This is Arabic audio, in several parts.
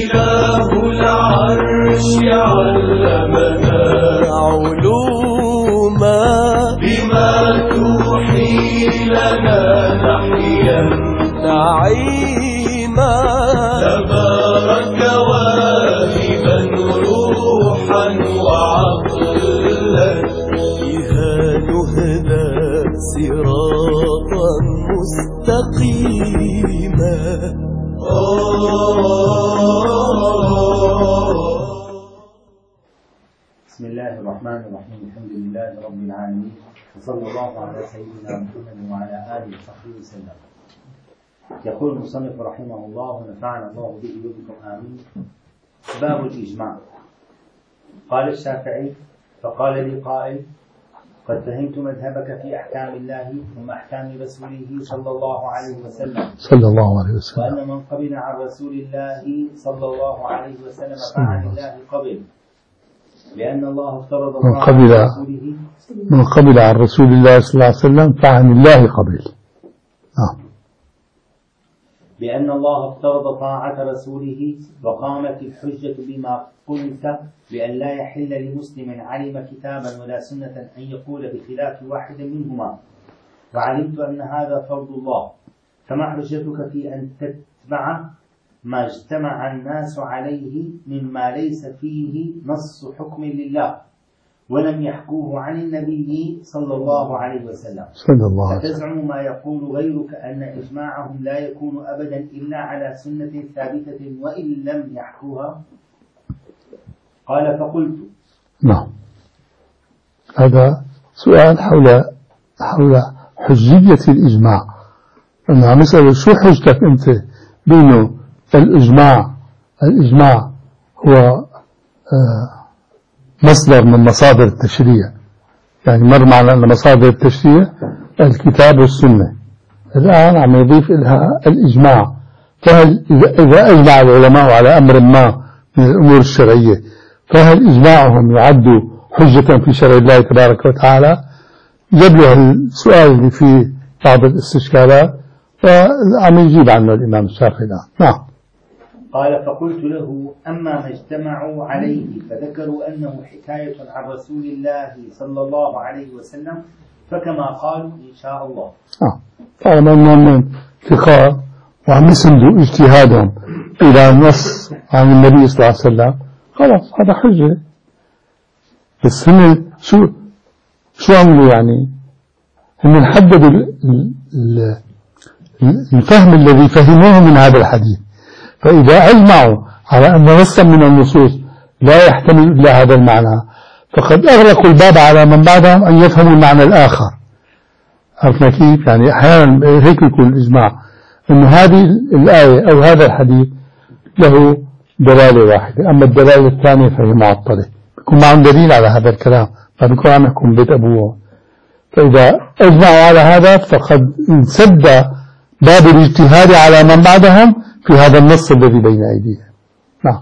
إله العرش علمنا علوما بما توحي لنا نحيا نعيما تبارك واهبا روحا وعقلا بها نهدى صراطا مستقيما. بسم الله الرحمن الرحيم. الحمد لله رب العالمين، وصلى الله على سيدنا محمد وعلى آله وصحبه وسلم. يقول المصنف رحمه الله ونفعنا الله به وبكم آمين. باب الإجماع. قال الشافعي: فقال لي قائل: قد فهمت مذهبك في أحكام الله ثم أحكام رسوله صلى الله عليه وسلم وأن من قبل عن رسول الله صلى الله عليه وسلم فعن الله قبل، لأن الله افترض من قبل عن رسول الله صلى الله عليه وسلم فعن الله قبل. بأن الله افترض طاعة رسوله وقامت الحجة بما قلت، بأن لا يحل لمسلم علم كتابا ولا سنة أن يقول بخلاف واحد منهما، وعلمت أن هذا فرض الله، فما حجتك في أن تتبع ما اجتمع الناس عليه مما ليس فيه نص حكم لله ولم يحكوه عن النبي صلى الله عليه وسلم، فتزعم ما يقول غيرك أن إجماعهم لا يكون أبدا إلا على سنة ثابتة وإن لم يحكوها؟ قال: فقلت: نعم. هذا سؤال حول حجية الإجماع. أنا مسألة شو حجتك أنت بأنه الإجماع هو مصدر من مصادر التشريع. يعني مر معنا أن مصادر التشريع الكتاب والسنة، الآن عم يضيف لها الإجماع. فهل إذا أجمع العلماء على أمر ما من الأمور الشرعية، فهل إجماعهم يعد حجة في شرع الله تبارك وتعالى؟ يبلغ السؤال اللي فيه بعض الاستشكالات، وعم يجيب عنه الإمام الشافعي. نعم. قال: فقلت له: أما ما اجتمعوا عليه فذكروا أنه حكاية عن رسول الله صلى الله عليه وسلم، فكما قالوا إن شاء الله. طالما أنهم ثقات وعم يسندوا اجتهادهم إلى نص عن النبي صلى الله عليه وسلم، خلاص هذا حجة. بس هم شو عملوا؟ يعني هم حددوا الفهم الذي فهموه من هذا الحديث، فإذا أجمعوا على أن نصا من النصوص لا يحتمل إلا هذا المعنى، فقد أغلقوا الباب على من بعدهم أن يفهموا المعنى الآخر. عرفنا كيف؟ يعني أحيانا هيك يكون الإجماع أن هذه الآية أو هذا الحديث له دلالة واحدة، أما الدلالة الثانية فهي معطلة، بيكون معهم دليل على هذا الكلام، فبيكون عم يحكم بيت أبوه. فإذا أجمعوا على هذا فقد انسد باب الاجتهاد على من بعدهم في هذا النص الذي بين أيديهم. نعم.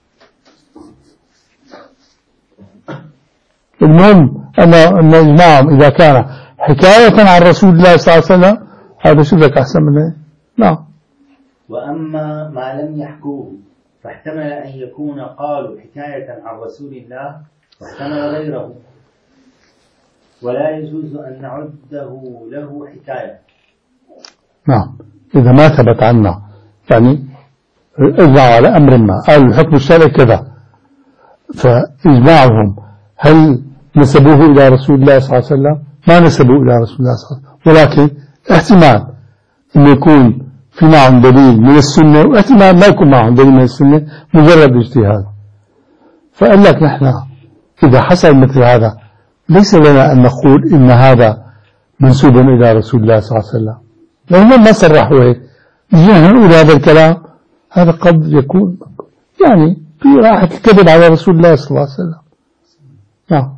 المهم أن إجماعهم إذا كان حكاية عن رسول الله صلى الله عليه وسلم، هذا شو لك أحسن منه. نعم. وأما ما لم يحكوه فاحتمل أن يكون قالوا حكاية عن رسول الله واحتمل غيره، ولا يجوز أن نعده له حكاية. نعم. إذا ما ثبت عنا، يعني اجمعوا على أمر ما، قالوا الحكم الشرعي كذا، فإجماعهم هل نسبوه إلى رسول الله صلى الله عليه وسلم؟ ما نسبوه إلى رسول الله صلى الله عليه وسلم، ولكن احتمال أن يكون في معهم دليل من السنة، واحتمال ما يكون معهم دليل من السنة، مجرد اجتهاد. فقال لك نحن إذا حصل مثل هذا ليس لنا أن نقول إن هذا منسوب إلى رسول الله صلى الله عليه وسلم، لأنهم ما صرحوا هيك. جينا نقول هذا الكلام، هذا قد يكون يعني في راحة الكذب على رسول الله صلى الله عليه وسلم. نعم.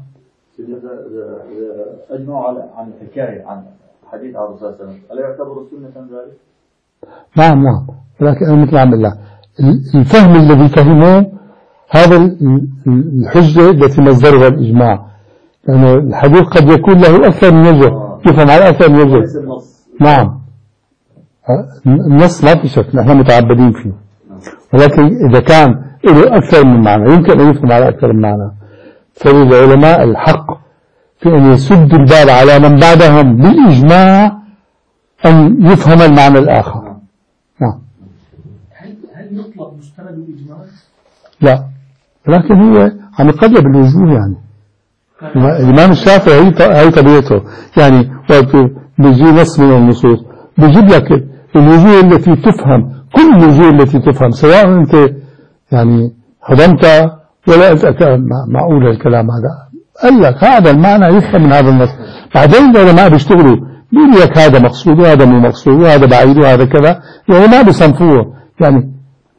أجمعوا عن الحكاية عن حديث عن الرسول صلى الله عليه وسلم، ألا يعتبر سنة ذلك؟ نعم. ولكن أنا مثل عم الله الفهم الذي فهموه هذا الحجة التي مصدرها الإجماع، لأن يعني الحديث قد يكون له أكثر من وجه، يفهم على أكثر من وجه. نعم. النص لا في شك، نحن متعبدين فيه، ولكن إذا كان له أكثر من معنى يمكن أن يفهم على أكثر من معنى، فللعلماء الحق في أن يسد الباب على من بعدهم بالإجماع أن يفهم المعنى الآخر. نعم. هل يطلق مستند الإجماع؟ لا، لكن هو عم يقرب الوجوه يعني. الإمام الشافعي هي طبيعته يعني، وقت بيجي نص من النصوص بيجيب لك الوجوه التي تفهم، كل الوجوه التي تفهم، سواء أنت يعني هضمت ولا معقول الكلام هذا، قال لك هذا المعنى يفهم من هذا النص. بعدين العلماء بيشتغلوا بيقول لك هذا مقصود وهذا مو مقصود وهذا بعيد وهذا كذا، العلماء بيصنفوه. يعني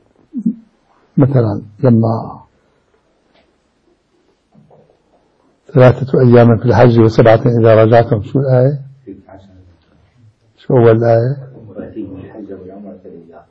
مثلا لما 3 أيام في الحج و7 إذا رجعتم، شو الآية؟ شو أول الآية؟ وأتيهم الحج والعمرة لله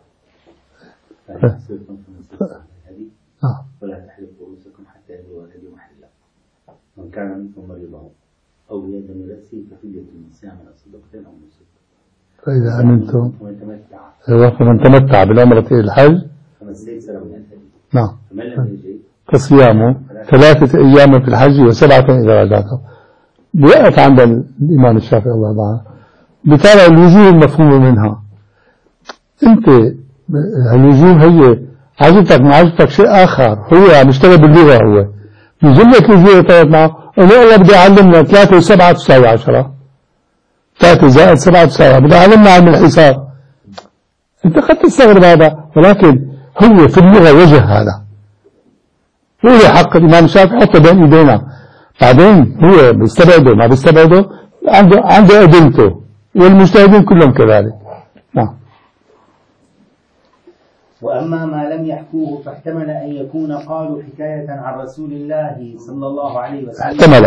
ولا تحلقوا رؤوسكم حتى يبلغ الهدي محله من كان منكم مريضا أو بيد من رأسه ففدية من صيام أو صدقة أو نسك فإذا أمنتم فمن تمتع بالعمرة إلى الحج فما استيسر من الهدي. نعم. فمن لم يجد فصيامه 3 أيام في الحج و7 إذا رجعتم. بيقف عند الإمام الشافعي الله يرضى بتابع الوجوه المفهومة منها. أنت الوجوه هي عجبتك ما عجبتك شيء آخر، هو عم يشتغل باللغة، هو يجيب لك الوجوه طلعت معه الله بدي أعلمنا 3 و7 تساوي 10، 3 زائد 7 تساوي، بدي أعلمنا علم الحساب. أنت قد تستغرب هذا، ولكن هو في اللغة وجه هذا، هو حق الإمام الشافعي حتى بين إيدينا. بعدين هو بيستبعده ما بيستبعده، عنده أدلته، والمجتهدين كلهم كذلك. نعم. وأما ما لم يحكوه فاحتمل أن يكون قالوا حكاية عن رسول الله صلى الله عليه وسلم.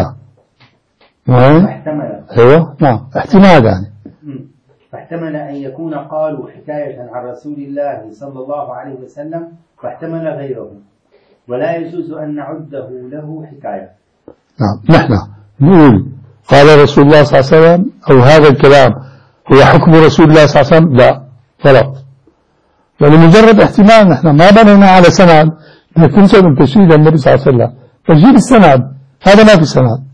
احتمل. أيوه نعم، احتمال يعني. فاحتمل أن يكون قالوا حكاية عن رسول الله صلى الله عليه وسلم، واحتمل غيره، ولا يجوز أن نعده له حكاية. نعم. نحن نقول قال رسول الله صلى الله عليه وسلم، أو هذا الكلام هو حكم رسول الله صلى الله عليه وسلم، لا، غلط، لأنه مجرد احتمال. نحن ما بنينا على سند انك تنسب التشهيد للنبي صلى الله عليه وسلم، تجيب السند، هذا ما في سند.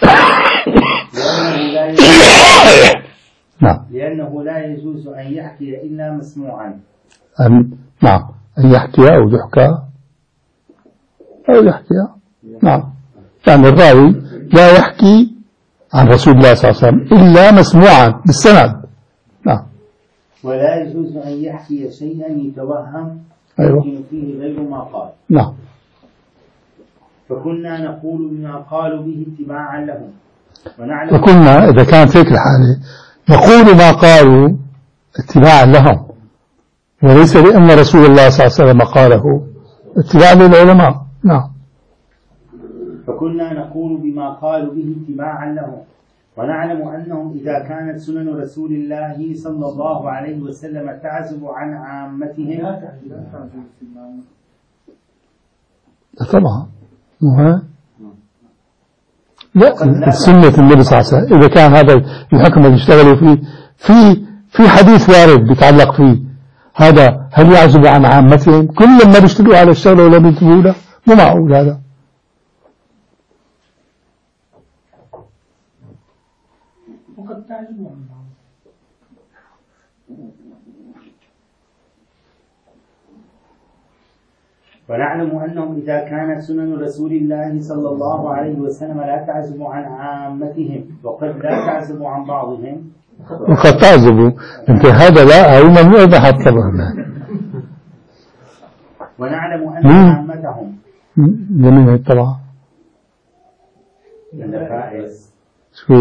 نعم. لأنه لا يجوز أن يحكي إلا مسموعا. نعم، أن يحكي أو يحكى أو يحكي. نعم، يعني الراوي لا يحكي عن رسول الله صلى الله عليه وسلم إلا مسموعا بالسند. نعم. ولا يجوز أن يحكي شيئا يتوهم يمكن فيه غير ما قال. نعم. فكنا نقول بما قالوا به اتباعا لهم، وكنا إذا كانت هيك الحالة نقول ما قالوا اتباعا لهم، وليس لأن رسول الله صلى الله عليه وسلم قاله، اتباعا للعلماء. نعم. فكنا نقول بما قالوا به اتباعا لهم، ونعلم أنهم إذا كانت سنن رسول الله صلى الله عليه وسلم تعزب عن عامتهم. طبعا لا، سنة النبي صلى الله عليه وسلم إذا كان هذا الحكم اللي اشتغلوا فيه في حديث وارد بيتعلق فيه، هذا هل يعزب عن عامتهم؟ كل ما بيشتغلوا على الشغله ولا بينتبهوا له؟ مو معقول هذا. وقد تعزب عن بعض. ونعلم أنهم إذا كانت سنن رسول الله صلى الله عليه وسلم لا تعزب عن عامتهم، وقد لا تعزب عن بعضهم. وقد تعزبوا انت هذا لا هو ممنوع بحط طبعا. ونعلم أن عامتهم جميل طبعا. النفائس. شو؟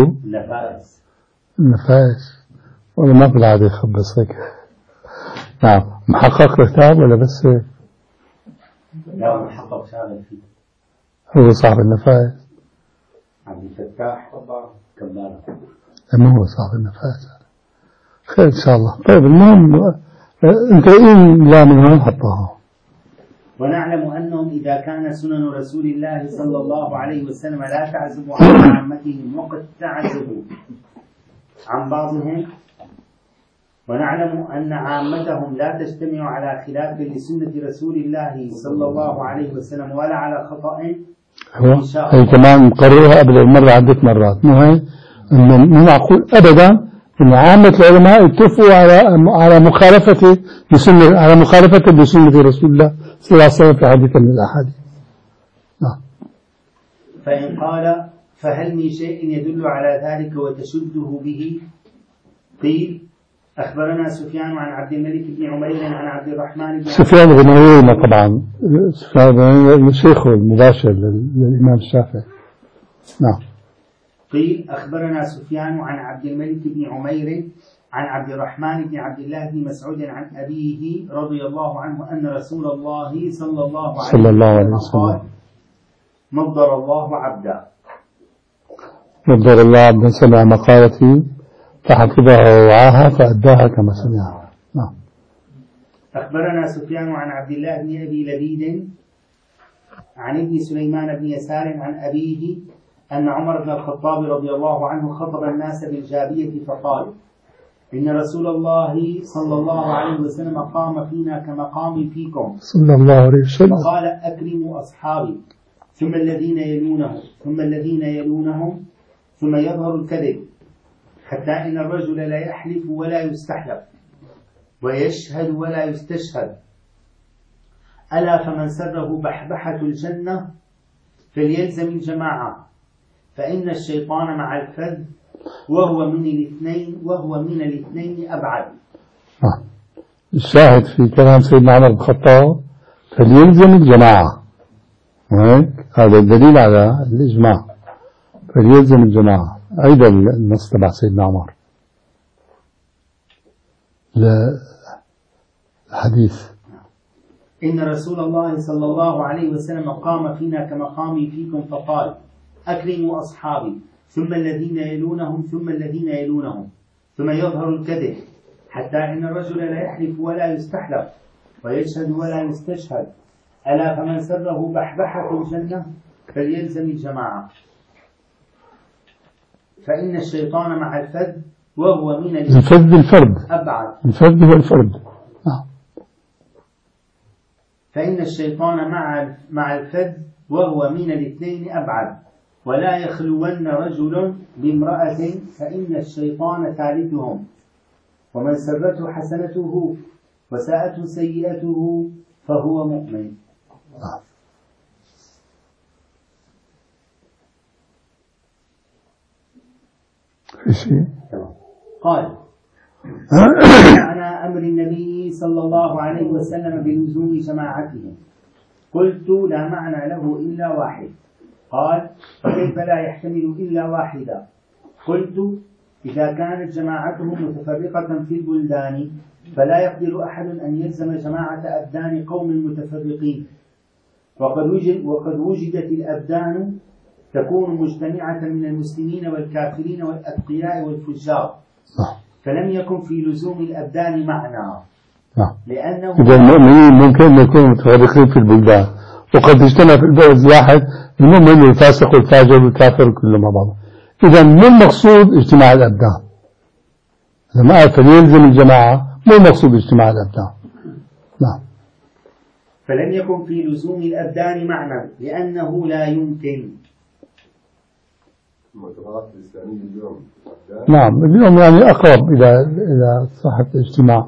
النفائس ولا ما بالعادة يخبص هيك. نعم. محقق كتاب ولا بس هيك؟ لا، محقق شاغل فيه. هو صاحب النفائس عبد الفتاح كبارة. ما هو صاحب النفائس. خير إن شاء الله. طيب المهم انت لا من هون حطها. ونعلم أنهم إذا كان سنن رسول الله صلى الله عليه وسلم لا تعزب عن عامتهم، وقد تعزبوا عن بعضهم، ونعلم أن عامتهم لا تجتمع على خلاف لسنة رسول الله صلى الله عليه وسلم ولا على خطأ. هي كمان مقررها قبل المرة عدة مرات، مو هي إنه مو معقول أبدا إن عامة العلماء اتفقوا على مخالفته لسنة رسول الله صلى الله عليه وسلم في حديث من الأحاديث. فإن قال فهل من شيء يدل على ذلك وتشده به؟ قيل أخبرنا سفيان عن عبد الملك بن عمير عن عبد الرحمن بن سفيان بن عيينة، طبعا سفيان بن عيينة شيخه المباشر للإمام الشافعي. نعم. قيل أخبرنا سفيان عن عبد الملك بن عمير عن عبد الرحمن بن عبد الله بن مسعود عن أبيه رضي الله عنه أن رسول الله صلى الله عليه وسلم قال نضر الله عبدا سمع مقالتي فحفظها ووعاها فأداها كما سمعها. نعم. أخبرنا سفيان عن عبد الله بن أبي لبيد عن ابن سليمان بن يسار عن أبيه أن عمر بن الخطاب رضي الله عنه خطب الناس بالجابية فقال إن رسول الله صلى الله عليه وسلم قام فينا كمقام فيكم صلى الله عليه وسلم فقال أكرموا أصحابي ثم الذين يلونهم ثم الذين يلونهم ثم يظهر الكذب حتى إن الرجل لا يحلف ولا يستحلف ويشهد ولا يستشهد ألا فمن سره بحبحة الجنة فليلزم الجماعة فإن الشيطان مع الفذ وهو من الاثنين أبعد. الشاهد في كلام سيدنا عمر بن الخطاب فليلزم الجماعة، هذا الدليل على الإجماع، فليلزم الجماعة. أيضا النص تبع سيدنا عمر الحديث إن رسول الله صلى الله عليه وسلم قام فينا كمقامي فيكم فقال أكرموا أصحابي ثم الذين يلونهم ثم الذين يلونهم ثم يظهر الكذب حتى إن الرجل لا يحلف ولا يستحلف ويشهد ولا يستشهد ألا فمن سره بحبحة الجنة فليلزم الجماعة فإن الشيطان مع الفذ وهو من الفرد أبعد. الفرد هو الفرد. فإن الشيطان مع الفذ وهو من الاثنين أبعد ولا يخلون رجل بامرأة فإن الشيطان ثالثهم ومن سرته حسنته وساءته سيئته فهو مؤمن. قال معنى أمر النبي صلى الله عليه وسلم بلزوم جماعتهم قلت لا معنى له إلا واحد. قال فكيف لا يحتمل إلا واحدا؟ قلت إذا كانت جماعتهم متفرقة في البلدان فلا يقدر أحد أن يلزم جماعة أبدان قوم متفرقين وقد وجدت الأبدان تكون مجتمعة من المسلمين والكافرين والأتقياء والفجار فلم يكن في لزوم الأبدان معنى لأنه إذا المؤمنين ممكن أن يكونوا متفرقين في البلدان وقد اجتمع في البلد واحد المؤمن والفاسق والفاجر والكافر كلهم مع بعض. إذا مو المقصود اجتماع الأبدان، لما قال فليلزم الجماعة مو المقصود اجتماع الأبدان. نعم. فلم يكن في لزوم الأبدان معنى لأنه لا يمكن. نعم اليوم يعني أقرب إلى صحة الاجتماع،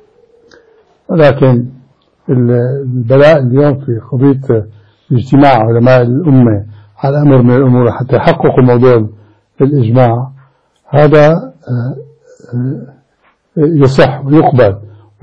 ولكن البلاء اليوم في قضية اجتماع علماء الأمة على أمر من الأمور حتى يحققوا موضوع الإجماع هذا يصح ويقبل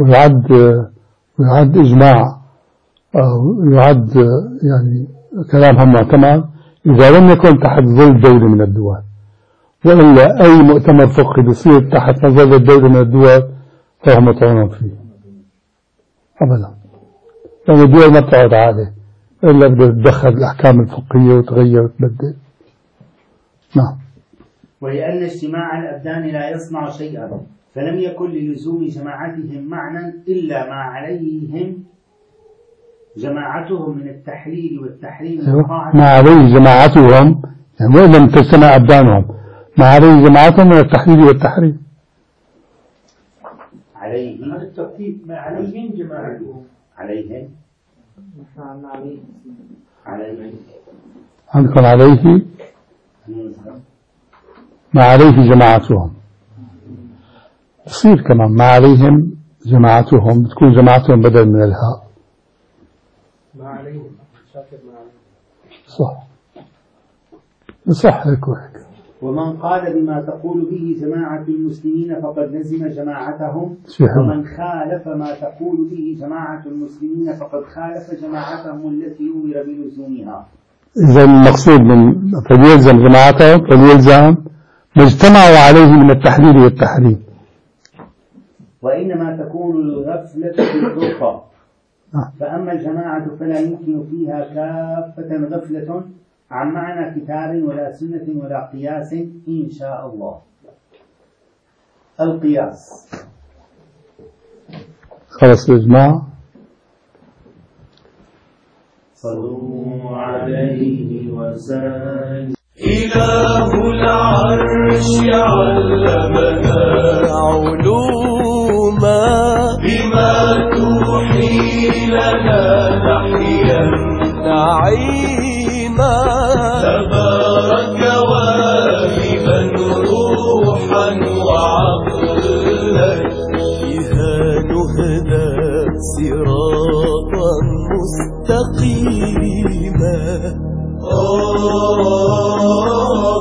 ويعد إجماع ويعد يعني كلامهم معتمد إذا لم يكن تحت ظل دولة من الدول، وإلا أي مؤتمر فقهي بيصير تحت ظل الدولة من الدول فهو مطعون فيه أبدا، لأن الدول ما بتقعد عادة إلا بدها تدخل الأحكام الفقهية وتغير وتبدل. نعم. ولأن اجتماع الأبدان لا يصنع شيئا فلم يكن للزوم جماعتهم معنى إلا ما عليهم جماعتهم من التحليل والتحريم ما عليه جماعتهم يعني وإن لم تجتمع أبدانهم ما عليه جماعتهم من التحليل والتحريم. عليه هذا الترتيب ما عليهم جماعتهم. عليهم عندكم عليه ما عليه جماعتهم، تصير كمان ما عليهم جماعتهم، بتكون جماعتهم بدل من الهاء. ما عليهم شاكر ما عليهم صح صح هيك وهيك. ومن قال بما تقول به جماعة المسلمين فقد لزم جماعتهم، ومن خالف ما تقول به جماعة المسلمين فقد خالف جماعتهم التي أمر بلزومها. إذا المقصود من فليلزم جماعتهم فليلزم ما اجتمعوا عليه من التحليل والتحريم. وإنما تكون الغفلة في الفرقة، فأما الجماعة فلا يمكن فيها كافة غفلة عن معنى كتاب ولا سنة ولا قياس إن شاء الله. القياس خلص الإجماع. صلوا عليه وسلم. إله العرش علمنا علوما بما توحي لنا نحيا نعيما تبارك واهبا روحا وعقلا بها نهدى صراطا مستقيما